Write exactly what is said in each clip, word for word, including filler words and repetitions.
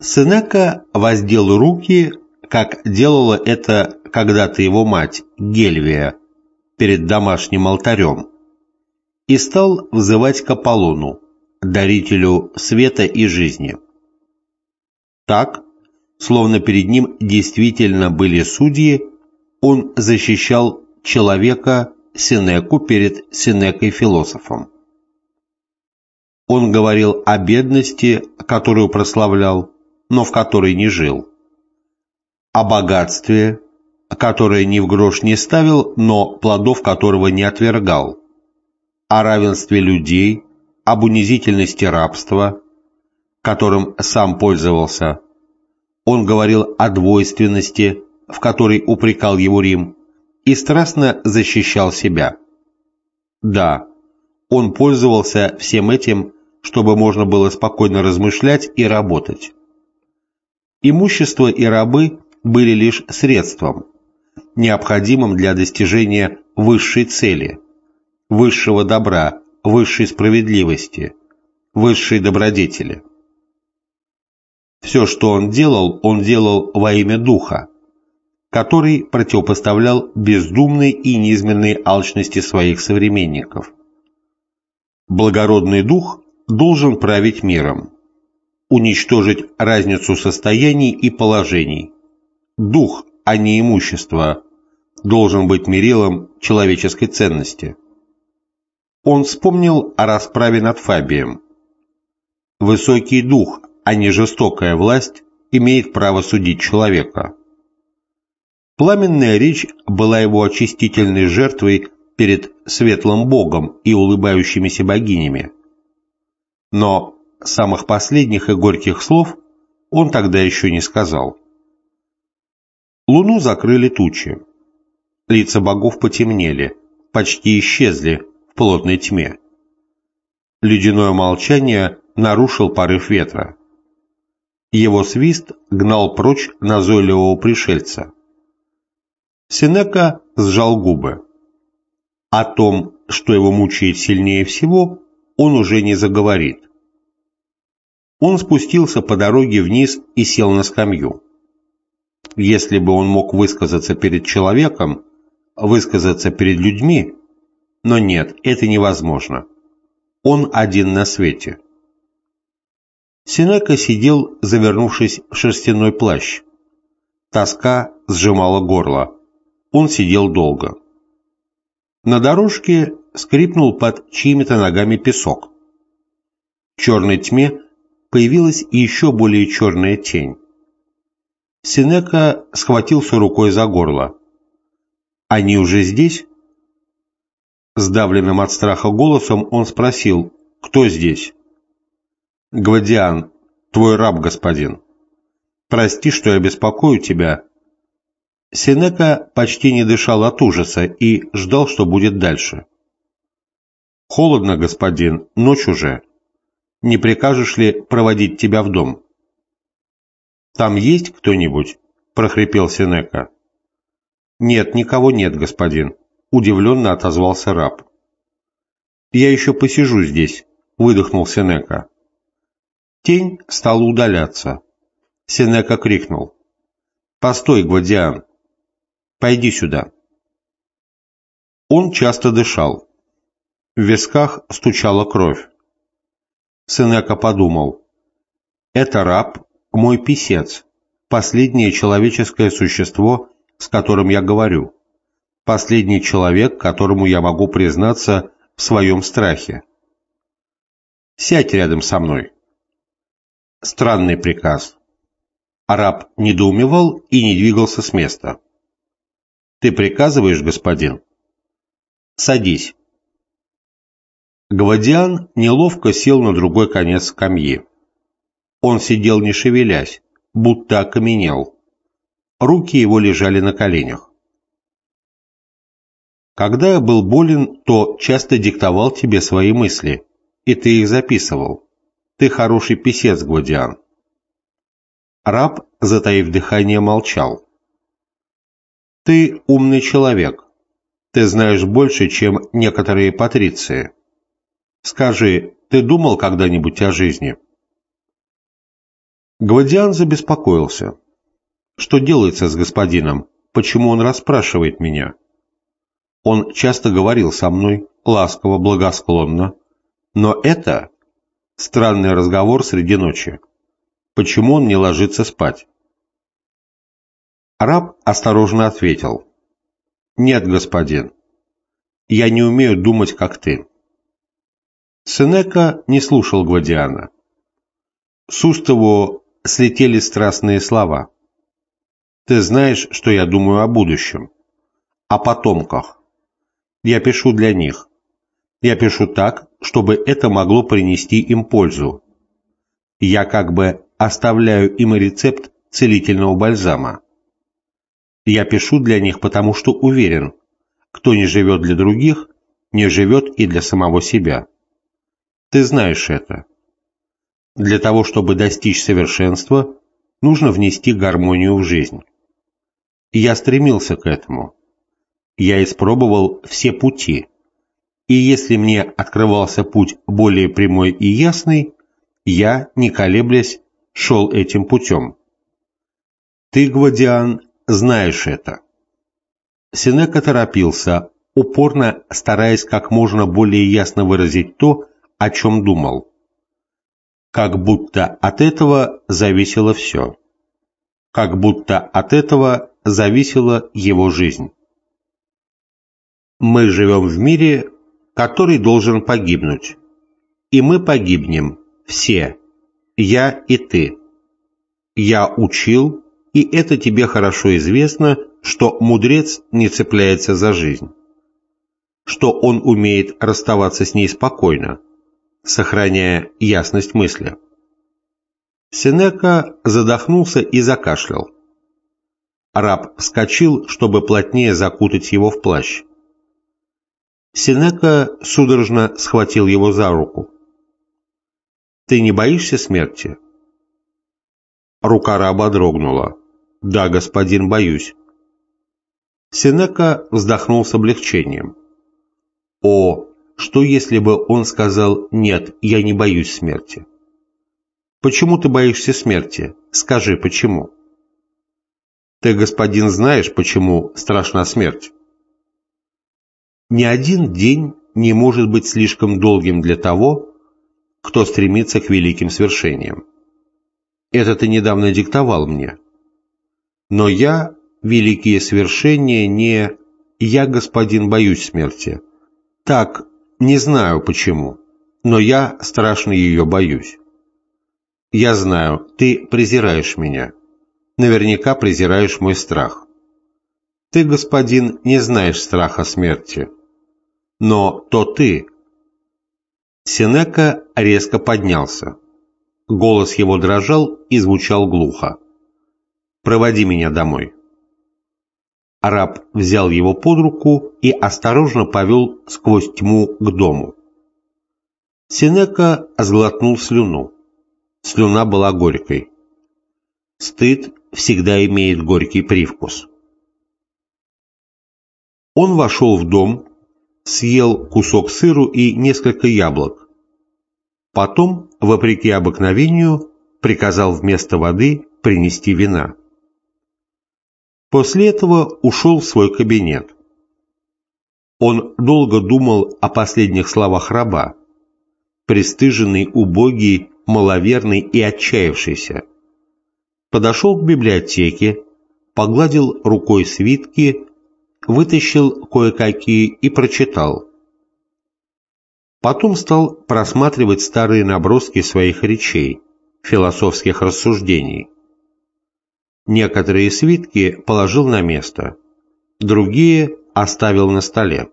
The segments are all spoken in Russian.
Сенека воздел руки, как делала это когда-то его мать, Гельвия, перед домашним алтарем, и стал взывать к Аполлону, дарителю света и жизни. Так, словно перед ним действительно были судьи, он защищал человека Сенеку перед Сенекой-философом. Он говорил о бедности, которую прославлял, но в которой не жил, о богатстве, которое ни в грош не ставил, но плодов которого не отвергал, о равенстве людей, об унизительности рабства, которым сам пользовался. Он говорил о двойственности, в которой упрекал его Рим, и страстно защищал себя. Да, он пользовался всем этим, чтобы можно было спокойно размышлять и работать. Имущество и рабы были лишь средством, необходимым для достижения высшей цели, высшего добра, высшей справедливости, высшей добродетели. Все, что он делал, он делал во имя Духа, который противопоставлял бездумной и низменной алчности своих современников. Благородный дух должен править миром, уничтожить разницу состояний и положений. Дух, а не имущество, должен быть мерилом человеческой ценности. Он вспомнил о расправе над Фабием. Высокий дух, а не жестокая власть, имеет право судить человека. Пламенная речь была его очистительной жертвой перед светлым Богом и улыбающимися богинями. Но самых последних и горьких слов он тогда еще не сказал. Луну закрыли тучи. Лица богов потемнели, почти исчезли в плотной тьме. Ледяное молчание нарушил порыв ветра. Его свист гнал прочь назойливого пришельца. Сенека сжал губы. О том, что его мучает сильнее всего, он уже не заговорит. Он спустился по дороге вниз и сел на скамью. Если бы он мог высказаться перед человеком, высказаться перед людьми, но нет, это невозможно. Он один на свете. Сенека сидел, завернувшись в шерстяной плащ. Тоска сжимала горло. Он сидел долго. На дорожке скрипнул под чьими-то ногами песок. В черной тьме появилась еще более черная тень. Сенека схватился рукой за горло. «Они уже здесь?» Сдавленным от страха голосом он спросил: «Кто здесь?» «Гвадиан, твой раб, господин. Прости, что я беспокою тебя». Сенека почти не дышал от ужаса и ждал, что будет дальше. «Холодно, господин, ночь уже. Не прикажешь ли проводить тебя в дом?» «Там есть кто-нибудь?» – прохрипел Сенека. «Нет, никого нет, господин», – удивленно отозвался раб. «Я еще посижу здесь», – выдохнул Сенека. Тень стала удаляться. Сенека крикнул: «Постой, Гвадиан! Пойди сюда!» Он часто дышал. В висках стучала кровь. Сенека подумал: «Это раб, мой писец, последнее человеческое существо, с которым я говорю, последний человек, которому я могу признаться в своем страхе. Сядь рядом со мной». Странный приказ. Араб недоумевал и не двигался с места. «Ты приказываешь, господин?» «Садись». Гвадиан неловко сел на другой конец скамьи. Он сидел не шевелясь, будто окаменел. Руки его лежали на коленях. «Когда я был болен, то часто диктовал тебе свои мысли, и ты их записывал. Ты хороший писец, Гвадиан». Раб, затаив дыхание, молчал. «Ты умный человек. Ты знаешь больше, чем некоторые патриции. Скажи, ты думал когда-нибудь о жизни?» Гвадиан забеспокоился. Что делается с господином? Почему он расспрашивает меня? Он часто говорил со мной, ласково, благосклонно. Но это странный разговор среди ночи. Почему он не ложится спать? Раб осторожно ответил. Нет, господин, я не умею думать, как ты. Сенека не слушал Гвадиана. С уст его слетели страстные слова. Ты знаешь, что я думаю о будущем, о потомках. Я пишу для них. Я пишу так, чтобы это могло принести им пользу. Я как бы оставляю им рецепт целительного бальзама. Я пишу для них, потому что уверен, кто не живет для других, не живет и для самого себя. Ты знаешь это. Для того, чтобы достичь совершенства, нужно внести гармонию в жизнь. Я стремился к этому. Я испробовал все пути. И если мне открывался путь более прямой и ясный, я, не колеблясь, шел этим путем. Ты, Гвадиан, знаешь это. Сенека торопился, упорно стараясь как можно более ясно выразить то, о чем думал. Как будто от этого зависело все. Как будто от этого зависела его жизнь. Мы живем в мире, который должен погибнуть. И мы погибнем, все, я и ты. Я учил, и это тебе хорошо известно, что мудрец не цепляется за жизнь, что он умеет расставаться с ней спокойно, сохраняя ясность мысли. Сенека задохнулся и закашлял. Раб вскочил, чтобы плотнее закутать его в плащ. Сенека судорожно схватил его за руку. «Ты не боишься смерти?» Рука раба дрогнула. «Да, господин, боюсь». Сенека вздохнул с облегчением. «О, что если бы он сказал «нет, я не боюсь смерти»?» «Почему ты боишься смерти? Скажи, почему?» «Ты, господин, знаешь, почему страшна смерть?» Ни один день не может быть слишком долгим для того, кто стремится к великим свершениям. Это ты недавно диктовал мне. Но я, великие свершения, не... Я, господин, боюсь смерти. Так, не знаю почему, но я страшно ее боюсь. Я знаю, ты презираешь меня. Наверняка презираешь мой страх. Ты, господин, не знаешь страха смерти. Но то ты. Сенека резко поднялся. Голос его дрожал и звучал глухо. «Проводи меня домой». Раб взял его под руку и осторожно повел сквозь тьму к дому. Сенека сглотнул слюну. Слюна была горькой. Стыд всегда имеет горький привкус. Он вошел в дом, съел кусок сыру и несколько яблок. Потом, вопреки обыкновению, приказал вместо воды принести вина. После этого ушел в свой кабинет. Он долго думал о последних словах раба, пристыженный, убогий, маловерный и отчаявшийся. Подошел к библиотеке, погладил рукой свитки, вытащил кое-какие и прочитал. Потом стал просматривать старые наброски своих речей, философских рассуждений. Некоторые свитки положил на место, другие оставил на столе.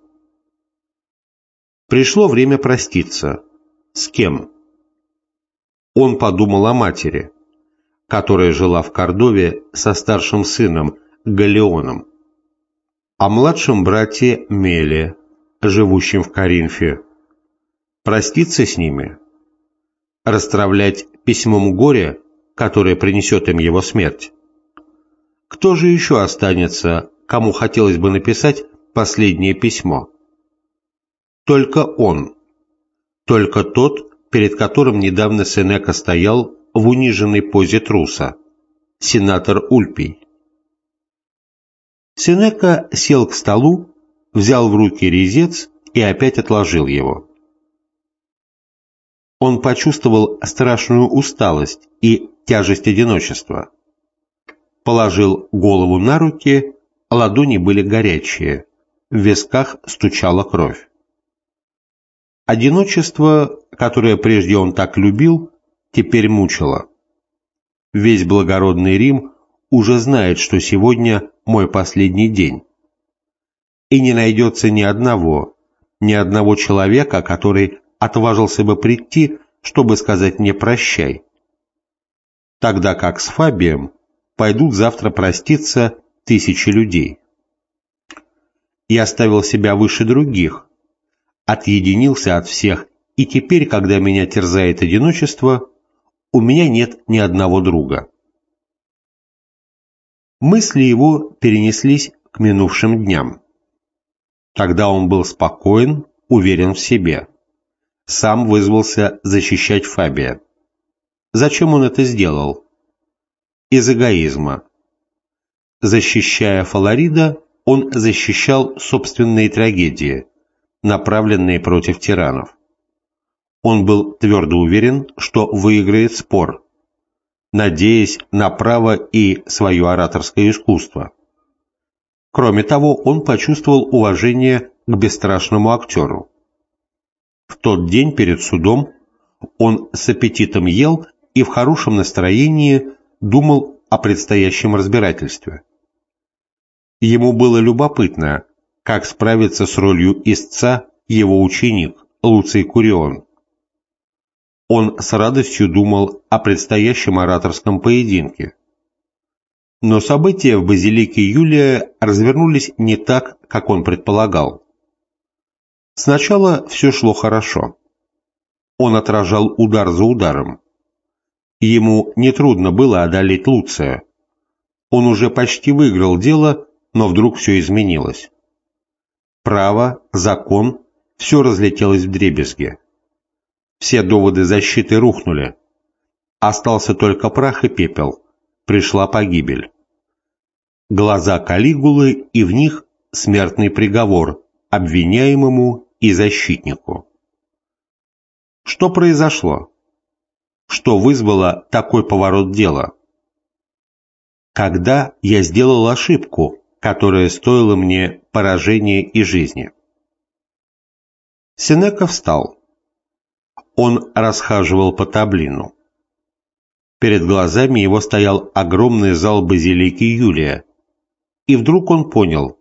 Пришло время проститься. С кем? Он подумал о матери, которая жила в Кордове со старшим сыном Галлионом, о младшем брате Меле, живущем в Коринфе. Проститься с ними? Растравлять письмом горе, которое принесет им его смерть? Кто же еще останется, кому хотелось бы написать последнее письмо? Только он, только тот, перед которым недавно Сенека стоял, в униженной позе труса, сенатор Ульпий. Сенека сел к столу, взял в руки резец и опять отложил его. Он почувствовал страшную усталость и тяжесть одиночества. Положил голову на руки, ладони были горячие, в висках стучала кровь. Одиночество, которое прежде он так любил, теперь мучило. Весь благородный Рим уже знает, что сегодня мой последний день. И не найдется ни одного, ни одного человека, который отважился бы прийти, чтобы сказать мне «прощай». Тогда как с Фабием пойдут завтра проститься тысячи людей. Я ставил себя выше других, отъединился от всех, и теперь, когда меня терзает одиночество, у меня нет ни одного друга. Мысли его перенеслись к минувшим дням. Тогда он был спокоен, уверен в себе. Сам вызвался защищать Фабия. Зачем он это сделал? Из эгоизма. Защищая Фаларида, он защищал собственные трагедии, направленные против тиранов. Он был твердо уверен, что выиграет спор, надеясь на право и свое ораторское искусство. Кроме того, он почувствовал уважение к бесстрашному актеру. В тот день перед судом он с аппетитом ел и в хорошем настроении думал о предстоящем разбирательстве. Ему было любопытно, как справится с ролью истца его ученик Луций Курион. Он с радостью думал о предстоящем ораторском поединке. Но события в базилике Юлия развернулись не так, как он предполагал. Сначала все шло хорошо. Он отражал удар за ударом. Ему нетрудно было одолеть Луция. Он уже почти выиграл дело, но вдруг все изменилось. Право, закон, все разлетелось вдребезги. Все доводы защиты рухнули. Остался только прах и пепел. Пришла погибель. Глаза Калигулы, и в них смертный приговор обвиняемому и защитнику. Что произошло? Что вызвало такой поворот дела? Когда я сделал ошибку, которая стоила мне поражения и жизни? Сенека встал. Он расхаживал по Таблину. Перед глазами его стоял огромный зал базилики Юлия, и вдруг он понял.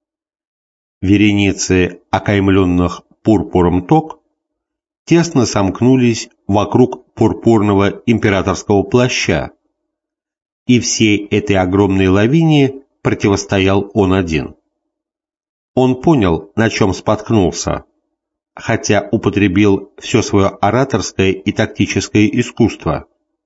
Вереницы окаймленных пурпуром ток тесно сомкнулись вокруг пурпурного императорского плаща, и всей этой огромной лавине противостоял он один. Он понял, на чем споткнулся, хотя употребил все свое ораторское и тактическое искусство.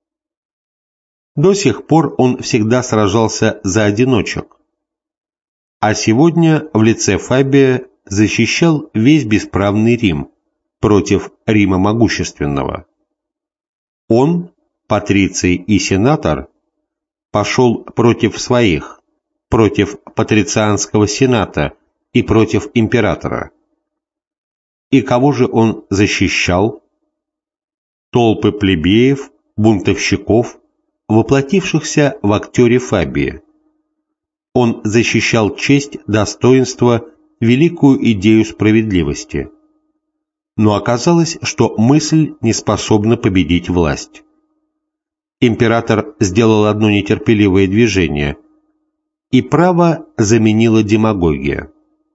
До сих пор он всегда сражался за одиночек, а сегодня в лице Фабия защищал весь бесправный Рим против Рима могущественного. Он, патриций и сенатор, пошел против своих, против патрицианского сената и против императора. И кого же он защищал? Толпы плебеев, бунтовщиков, воплотившихся в актере Фабии. Он защищал честь, достоинство, великую идею справедливости. Но оказалось, что мысль не способна победить власть. Император сделал одно нетерпеливое движение, и право заменила демагогия.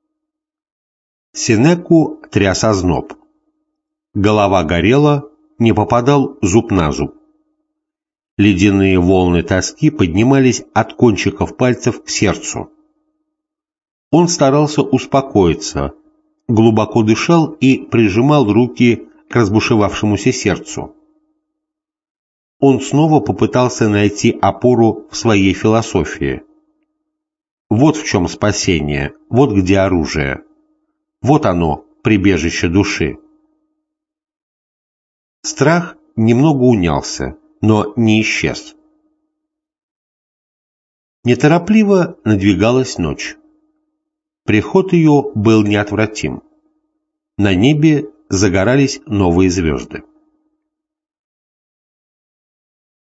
Сенеку тряс озноб. Голова горела, не попадал зуб на зуб. Ледяные волны тоски поднимались от кончиков пальцев к сердцу. Он старался успокоиться, глубоко дышал и прижимал руки к разбушевавшемуся сердцу. Он снова попытался найти опору в своей философии. Вот в чем спасение, вот где оружие. Вот оно, прибежище души. Страх немного унялся, но не исчез. Неторопливо надвигалась ночь. Приход ее был неотвратим. На небе загорались новые звезды.